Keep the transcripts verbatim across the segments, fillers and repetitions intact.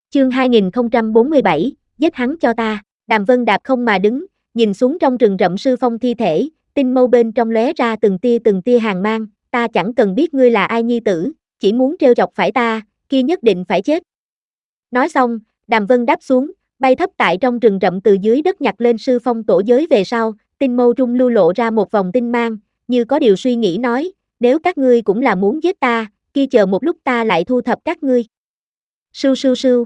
Chương hai nghìn không trăm bốn mươi bảy, giết hắn cho ta. Đàm Vân đạp không mà đứng, nhìn xuống trong rừng rậm sư phong thi thể, tinh mâu bên trong lóe ra từng tia từng tia hàn mang, ta chẳng cần biết ngươi là ai nhi tử, chỉ muốn trêu chọc phải ta, kia nhất định phải chết. Nói xong, Đàm Vân đáp xuống, bay thấp tại trong rừng rậm từ dưới đất nhặt lên sư phong tổ giới về sau, tinh mâu trung lưu lộ ra một vòng tinh mang, như có điều suy nghĩ nói, nếu các ngươi cũng là muốn giết ta, kia chờ một lúc ta lại thu thập các ngươi. Sưu sưu sưu.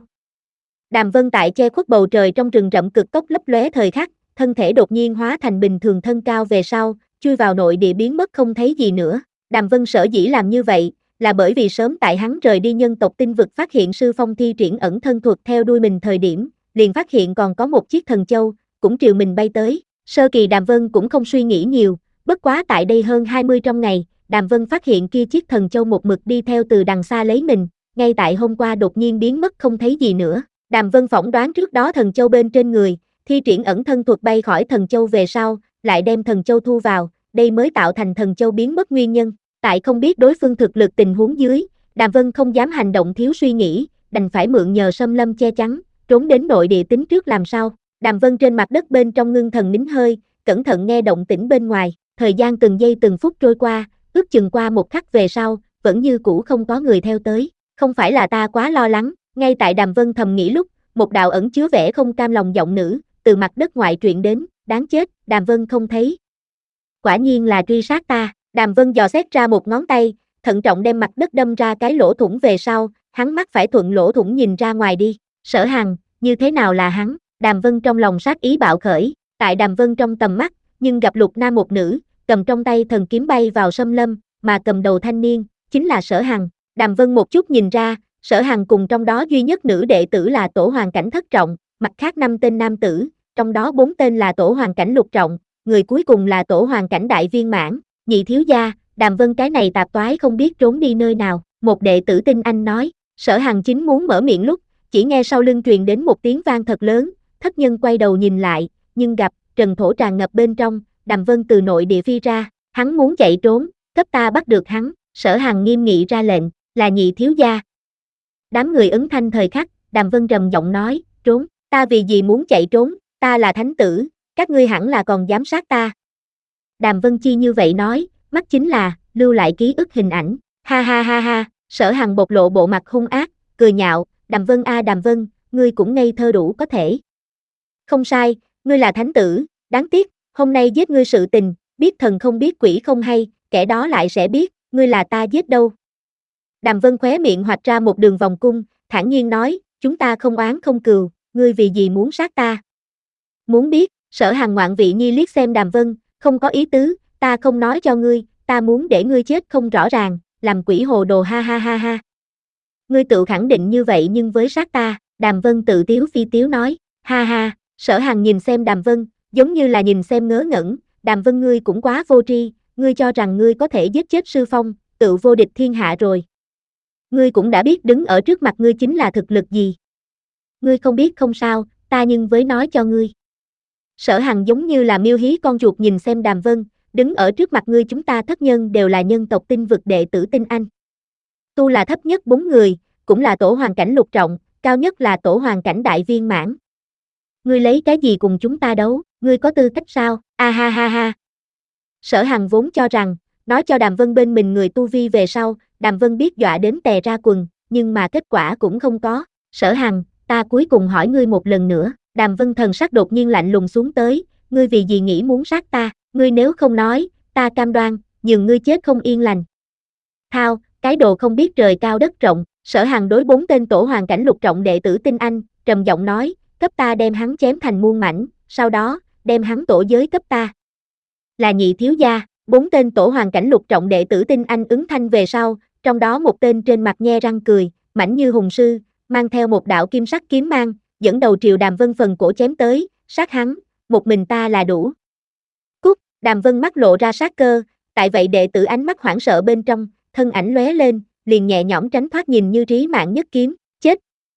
Đàm Vân tại che khuất bầu trời trong rừng rậm cực tốc lấp lóe thời khắc, thân thể đột nhiên hóa thành bình thường thân cao về sau, chui vào nội địa biến mất không thấy gì nữa. Đàm Vân sở dĩ làm như vậy, là bởi vì sớm tại hắn rời đi nhân tộc tinh vực phát hiện sư phong thi triển ẩn thân thuật theo đuôi mình thời điểm, liền phát hiện còn có một chiếc thần châu, cũng triều mình bay tới. Sơ kỳ Đàm Vân cũng không suy nghĩ nhiều, bất quá tại đây hơn hai mươi trong ngày, Đàm Vân phát hiện kia chiếc thần châu một mực đi theo từ đằng xa lấy mình, ngay tại hôm qua đột nhiên biến mất không thấy gì nữa. Đàm Vân phỏng đoán trước đó thần châu bên trên người, thi triển ẩn thân thuật bay khỏi thần châu về sau, lại đem thần châu thu vào, đây mới tạo thành thần châu biến mất nguyên nhân. Tại không biết đối phương thực lực tình huống dưới, Đàm Vân không dám hành động thiếu suy nghĩ, đành phải mượn nhờ Sâm Lâm che chắn, trốn đến nội địa tính trước làm sao. Đàm Vân trên mặt đất bên trong ngưng thần nín hơi, cẩn thận nghe động tĩnh bên ngoài, thời gian từng giây từng phút trôi qua, ước chừng qua một khắc về sau, vẫn như cũ không có người theo tới. Không phải là ta quá lo lắng, ngay tại Đàm Vân thầm nghĩ lúc, một đạo ẩn chứa vẻ không cam lòng giọng nữ, từ mặt đất ngoại truyền đến, đáng chết, Đàm Vân không thấy. Quả nhiên là truy sát ta. Đàm Vân dò xét ra một ngón tay, thận trọng đem mặt đất đâm ra cái lỗ thủng về sau, hắn mắt phải thuận lỗ thủng nhìn ra ngoài đi. Sở Hằng, như thế nào là hắn? Đàm Vân trong lòng sát ý bạo khởi, tại Đàm Vân trong tầm mắt, nhưng gặp lục nam một nữ, cầm trong tay thần kiếm bay vào Sâm Lâm, mà cầm đầu thanh niên, chính là Sở Hằng. Đàm Vân một chút nhìn ra, Sở Hằng cùng trong đó duy nhất nữ đệ tử là tổ hoàng cảnh thất trọng, mặt khác năm tên nam tử, trong đó bốn tên là tổ hoàng cảnh lục trọng, người cuối cùng là tổ hoàng cảnh đại viên mãn. Nhị thiếu gia, Đàm Vân cái này tạp toái không biết trốn đi nơi nào, một đệ tử tinh anh nói. Sở Hằng chính muốn mở miệng lúc, chỉ nghe sau lưng truyền đến một tiếng vang thật lớn, thất nhân quay đầu nhìn lại, nhưng gặp trần thổ tràn ngập bên trong, Đàm Vân từ nội địa phi ra, hắn muốn chạy trốn, cấp ta bắt được hắn. Sở Hằng nghiêm nghị ra lệnh, là nhị thiếu gia. Đám người ứng thanh thời khắc, Đàm Vân trầm giọng nói, trốn, ta vì gì muốn chạy trốn, ta là thánh tử, các ngươi hẳn là còn giám sát ta. Đàm Vân Chi như vậy nói, mắt chính là, lưu lại ký ức hình ảnh, ha ha ha ha, Sở Hằng bộc lộ bộ mặt hung ác, cười nhạo, Đàm Vân a Đàm Vân, ngươi cũng ngây thơ đủ có thể. Không sai, ngươi là thánh tử, đáng tiếc, hôm nay giết ngươi sự tình, biết thần không biết quỷ không hay, kẻ đó lại sẽ biết, ngươi là ta giết đâu. Đàm Vân khóe miệng hoạch ra một đường vòng cung, thản nhiên nói, chúng ta không oán không cừu, ngươi vì gì muốn sát ta? Muốn biết, Sở Hằng ngoạn vị nhi liếc xem Đàm Vân, không có ý tứ, ta không nói cho ngươi, ta muốn để ngươi chết không rõ ràng, làm quỷ hồ đồ ha ha ha ha. Ngươi tự khẳng định như vậy nhưng với sát ta, Đàm Vân tự tiếu phi tiếu nói, ha ha, Sở Hằng nhìn xem Đàm Vân, giống như là nhìn xem ngớ ngẩn, Đàm Vân ngươi cũng quá vô tri, ngươi cho rằng ngươi có thể giết chết sư phong, tự vô địch thiên hạ rồi. Ngươi cũng đã biết đứng ở trước mặt ngươi chính là thực lực gì. Ngươi không biết không sao, ta nhưng với nói cho ngươi. Sở Hằng giống như là miêu hí con chuột nhìn xem Đàm Vân, đứng ở trước mặt ngươi chúng ta thất nhân đều là nhân tộc tinh vực đệ tử tinh anh. Tu là thấp nhất bốn người, cũng là tổ hoàng cảnh lục trọng, cao nhất là tổ hoàng cảnh đại viên mãn. Ngươi lấy cái gì cùng chúng ta đấu, ngươi có tư cách sao, a ha ha ha. Sở Hằng vốn cho rằng, nói cho Đàm Vân bên mình người tu vi về sau, Đàm Vân biết dọa đến tè ra quần, nhưng mà kết quả cũng không có. Sở Hằng, ta cuối cùng hỏi ngươi một lần nữa. Đàm Vân thần sắc đột nhiên lạnh lùng xuống tới, ngươi vì gì nghĩ muốn sát ta, ngươi nếu không nói, ta cam đoan, nhường ngươi chết không yên lành. Thao, cái đồ không biết trời cao đất rộng, Sở Hằng đối bốn tên tổ hoàng cảnh lục trọng đệ tử tinh anh, trầm giọng nói, cấp ta đem hắn chém thành muôn mảnh, sau đó, đem hắn tổ giới cấp ta. Là nhị thiếu gia, bốn tên tổ hoàng cảnh lục trọng đệ tử tinh anh ứng thanh về sau, trong đó một tên trên mặt nhe răng cười, mảnh như hùng sư, mang theo một đạo kim sắc kiếm mang, dẫn đầu triều Đàm Vân phần cổ chém tới, sát hắn, một mình ta là đủ. Cút, Đàm Vân mắt lộ ra sát cơ, tại vậy đệ tử ánh mắt hoảng sợ bên trong, thân ảnh lóe lên, liền nhẹ nhõm tránh thoát nhìn như trí mạng nhất kiếm, chết.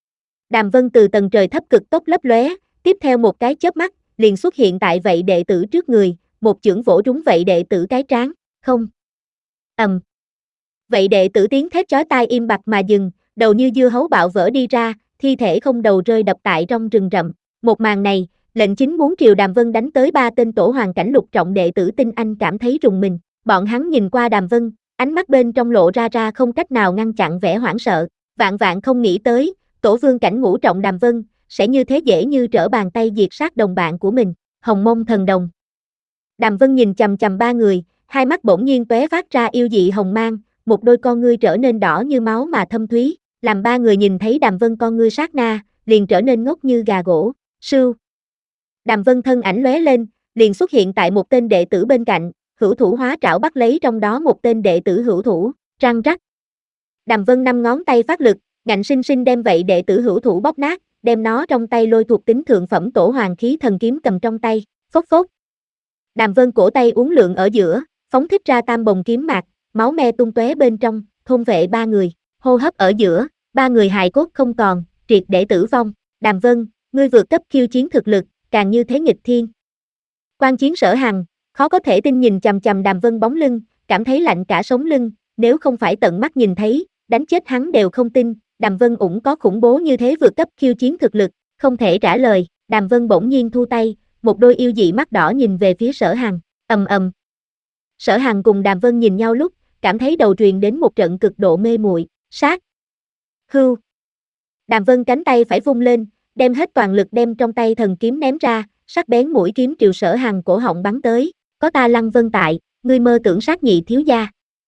Đàm Vân từ tầng trời thấp cực tốc lấp lóe, tiếp theo một cái chớp mắt, liền xuất hiện tại vậy đệ tử trước người, một chưởng vỗ trúng vậy đệ tử cái trán, không. Ầm. Um. Vậy đệ tử tiếng thét chói tai im bặt mà dừng, đầu như dưa hấu bạo vỡ đi ra, thi thể không đầu rơi đập tại trong rừng rậm. Một màn này, lệnh chính muốn triều Đàm Vân đánh tới ba tên tổ hoàng cảnh lục trọng đệ tử Tinh Anh cảm thấy rùng mình. Bọn hắn nhìn qua Đàm Vân, ánh mắt bên trong lộ ra ra không cách nào ngăn chặn vẻ hoảng sợ. Vạn vạn không nghĩ tới, tổ vương cảnh ngũ trọng Đàm Vân, sẽ như thế dễ như trở bàn tay diệt sát đồng bạn của mình. Hồng Mông Thần Đồng. Đàm Vân nhìn chằm chằm ba người, hai mắt bỗng nhiên tóe phát ra yêu dị hồng mang, một đôi con ngươi trở nên đỏ như máu mà thâm thúy, làm ba người nhìn thấy Đàm Vân con ngươi sát na, liền trở nên ngốc như gà gỗ. Sưu. Đàm Vân thân ảnh lóe lên, liền xuất hiện tại một tên đệ tử bên cạnh, hữu thủ hóa trảo bắt lấy trong đó một tên đệ tử hữu thủ, răng rắc. Đàm Vân năm ngón tay phát lực, ngạnh sinh sinh đem vậy đệ tử hữu thủ bóp nát, đem nó trong tay lôi thuộc tính thượng phẩm tổ hoàng khí thần kiếm cầm trong tay, phốc phốc. Đàm Vân cổ tay uốn lượn ở giữa, phóng thích ra tam bồng kiếm mạc, máu me tung tóe bên trong, thôn vệ ba người, hô hấp ở giữa, ba người hài cốt không còn, triệt để tử vong. Đàm Vân, ngươi vượt cấp khiêu chiến thực lực, càng như thế nghịch thiên. Quan chiến Sở Hằng, khó có thể tin nhìn chằm chằm Đàm Vân bóng lưng, cảm thấy lạnh cả sống lưng, nếu không phải tận mắt nhìn thấy, đánh chết hắn đều không tin, Đàm Vân ủng có khủng bố như thế vượt cấp khiêu chiến thực lực, không thể trả lời. Đàm Vân bỗng nhiên thu tay, một đôi yêu dị mắt đỏ nhìn về phía Sở Hằng, ầm ầm. Sở Hằng cùng Đàm Vân nhìn nhau lúc, cảm thấy đầu truyền đến một trận cực độ mê muội, sát. Hưu. Đàm Vân cánh tay phải vung lên, đem hết toàn lực đem trong tay thần kiếm ném ra, sắc bén mũi kiếm triều Sở Hằng cổ họng bắn tới, có ta Lăng Vân tại, ngươi mơ tưởng sát nhị thiếu gia.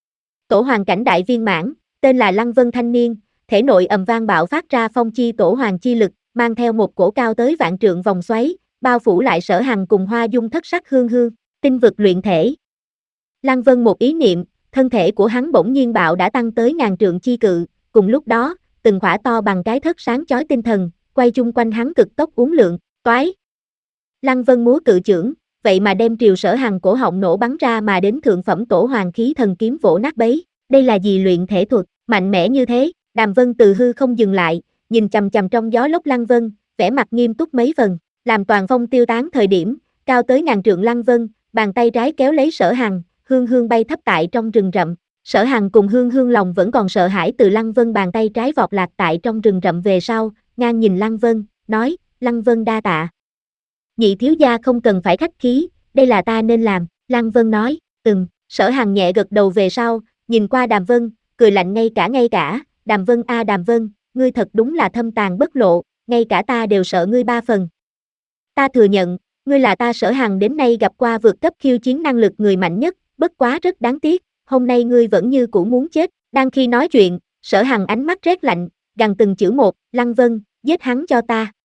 Tổ hoàng cảnh đại viên mãn, tên là Lăng Vân thanh niên, thể nội ầm vang bạo phát ra phong chi tổ hoàng chi lực, mang theo một cổ cao tới vạn trượng vòng xoáy, bao phủ lại Sở Hằng cùng Hoa Dung thất sắc hương hương, tinh vực luyện thể. Lăng Vân một ý niệm, thân thể của hắn bỗng nhiên bạo đã tăng tới ngàn trượng chi cự, cùng lúc đó, từng khỏa to bằng cái thất sáng chói tinh thần, quay chung quanh hắn cực tốc uốn lượn, toái. Lăng Vân múa cự chưởng, vậy mà đem triều Sở Hằng cổ họng nổ bắn ra mà đến thượng phẩm tổ hoàng khí thần kiếm vỗ nát bấy. Đây là gì luyện thể thuật, mạnh mẽ như thế? Đàm Vân từ hư không dừng lại, nhìn chằm chằm trong gió lốc Lăng Vân, vẻ mặt nghiêm túc mấy phần, làm toàn phong tiêu tán thời điểm, cao tới ngàn trượng Lăng Vân, bàn tay trái kéo lấy Sở Hằng, Hương Hương bay thấp tại trong rừng rậm. Sở Hằng cùng Hương Hương lòng vẫn còn sợ hãi từ Lăng Vân bàn tay trái vọt lạc tại trong rừng rậm về sau, ngang nhìn Lăng Vân, nói, Lăng Vân đa tạ. Nhị thiếu gia không cần phải khách khí, đây là ta nên làm, Lăng Vân nói, ừm. Sở Hằng nhẹ gật đầu về sau, nhìn qua Đàm Vân, cười lạnh ngay cả ngay cả, Đàm Vân a à Đàm Vân, ngươi thật đúng là thâm tàn bất lộ, ngay cả ta đều sợ ngươi ba phần. Ta thừa nhận, ngươi là ta Sở Hằng đến nay gặp qua vượt cấp khiêu chiến năng lực người mạnh nhất, bất quá rất đáng tiếc, hôm nay ngươi vẫn như cũ muốn chết. Đang khi nói chuyện, Sở Hằng ánh mắt rét lạnh, gằn từng chữ một, Lăng Vân, giết hắn cho ta.